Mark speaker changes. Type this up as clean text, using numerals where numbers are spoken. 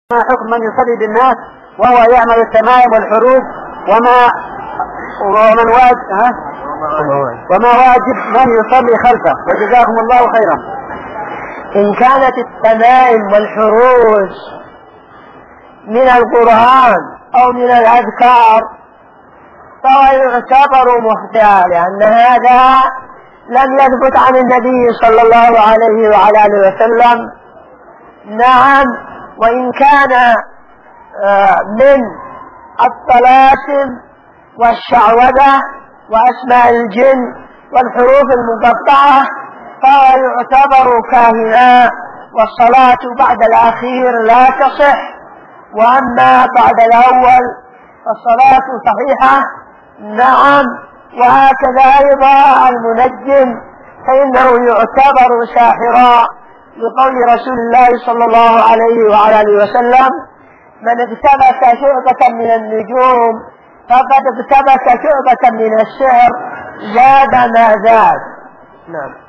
Speaker 1: ما حكم من يصلي بالناس وهو يعمل التمائم والحروف وما واجب من يصلي خلفه، وجزاكم الله خيرا.
Speaker 2: إن كانت التمائم والحروف من القرآن أو من الأذكار فهو يعتبر محدثا، لأن هذا لم يثبت عن النبي صلى الله عليه وعلى آله وسلم. نعم، وإن كان من الطلاسم والشعوذة وأسماء الجن والحروف المقطعة فهو يعتبر كاهنا، والصلاة بعد الأخير لا تصح، وأما بعد الأول فالصلاة صحيحة. نعم، وهكذا أيضا المنجم فإنه يعتبر ساحرا، لقول رسول الله صلى الله عليه وعلى آله وسلم: من اقتبس شعبة من النجوم فقد اقتبس شعبة من السحر، زاد ما زاد. نعم.